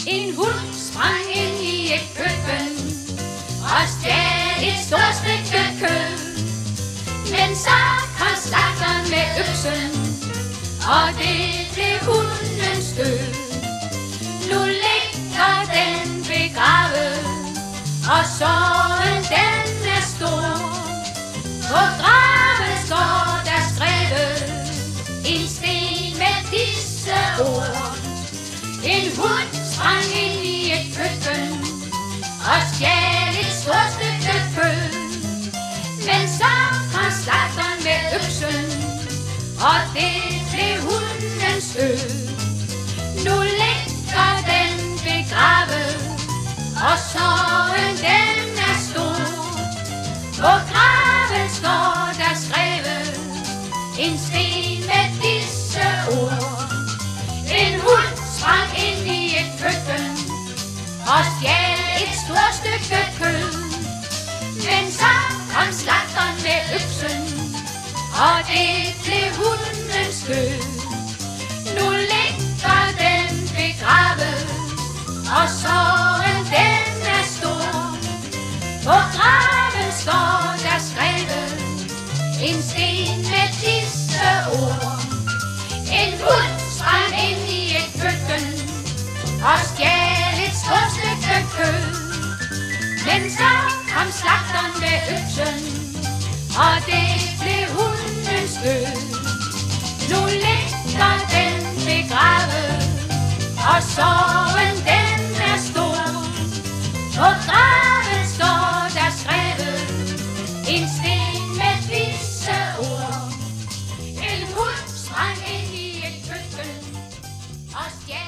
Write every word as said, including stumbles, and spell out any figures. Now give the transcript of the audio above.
En hund sprang ind i et køkken og stjal et stort stykke kød. Men så kom slagteren med øksen, og det blev hundens død. Nu ligger den begravet, og sorgen den er stor. På graven står der skrevet en sten med disse ord. En hund sprang ind i et køkken og stjal et stort stykke kød. Men så kom slagteren med øksen, og det blev hundens død. Nu ligger den begravet, og sorgen den er stor. På graven står der skrevet en sten med disse ord. En hund sprang ind i et køkken og stjal et stort stykke kød. Men så kom slagteren med øksen, og det blev hundens død. Nu ligger den begravet, og sorgen den er stor. På graven står der skrevet en sten med disse ord. En hund sprang ind i et køkken og stjal et stort stykke kød. Men så kom slagteren med øksen, og det blev hundens død. Nu ligger den begravet, og sorgen den er stor. På graven står der skrevet en sten med disse ord. En hund sprang ind i et køkken og stjal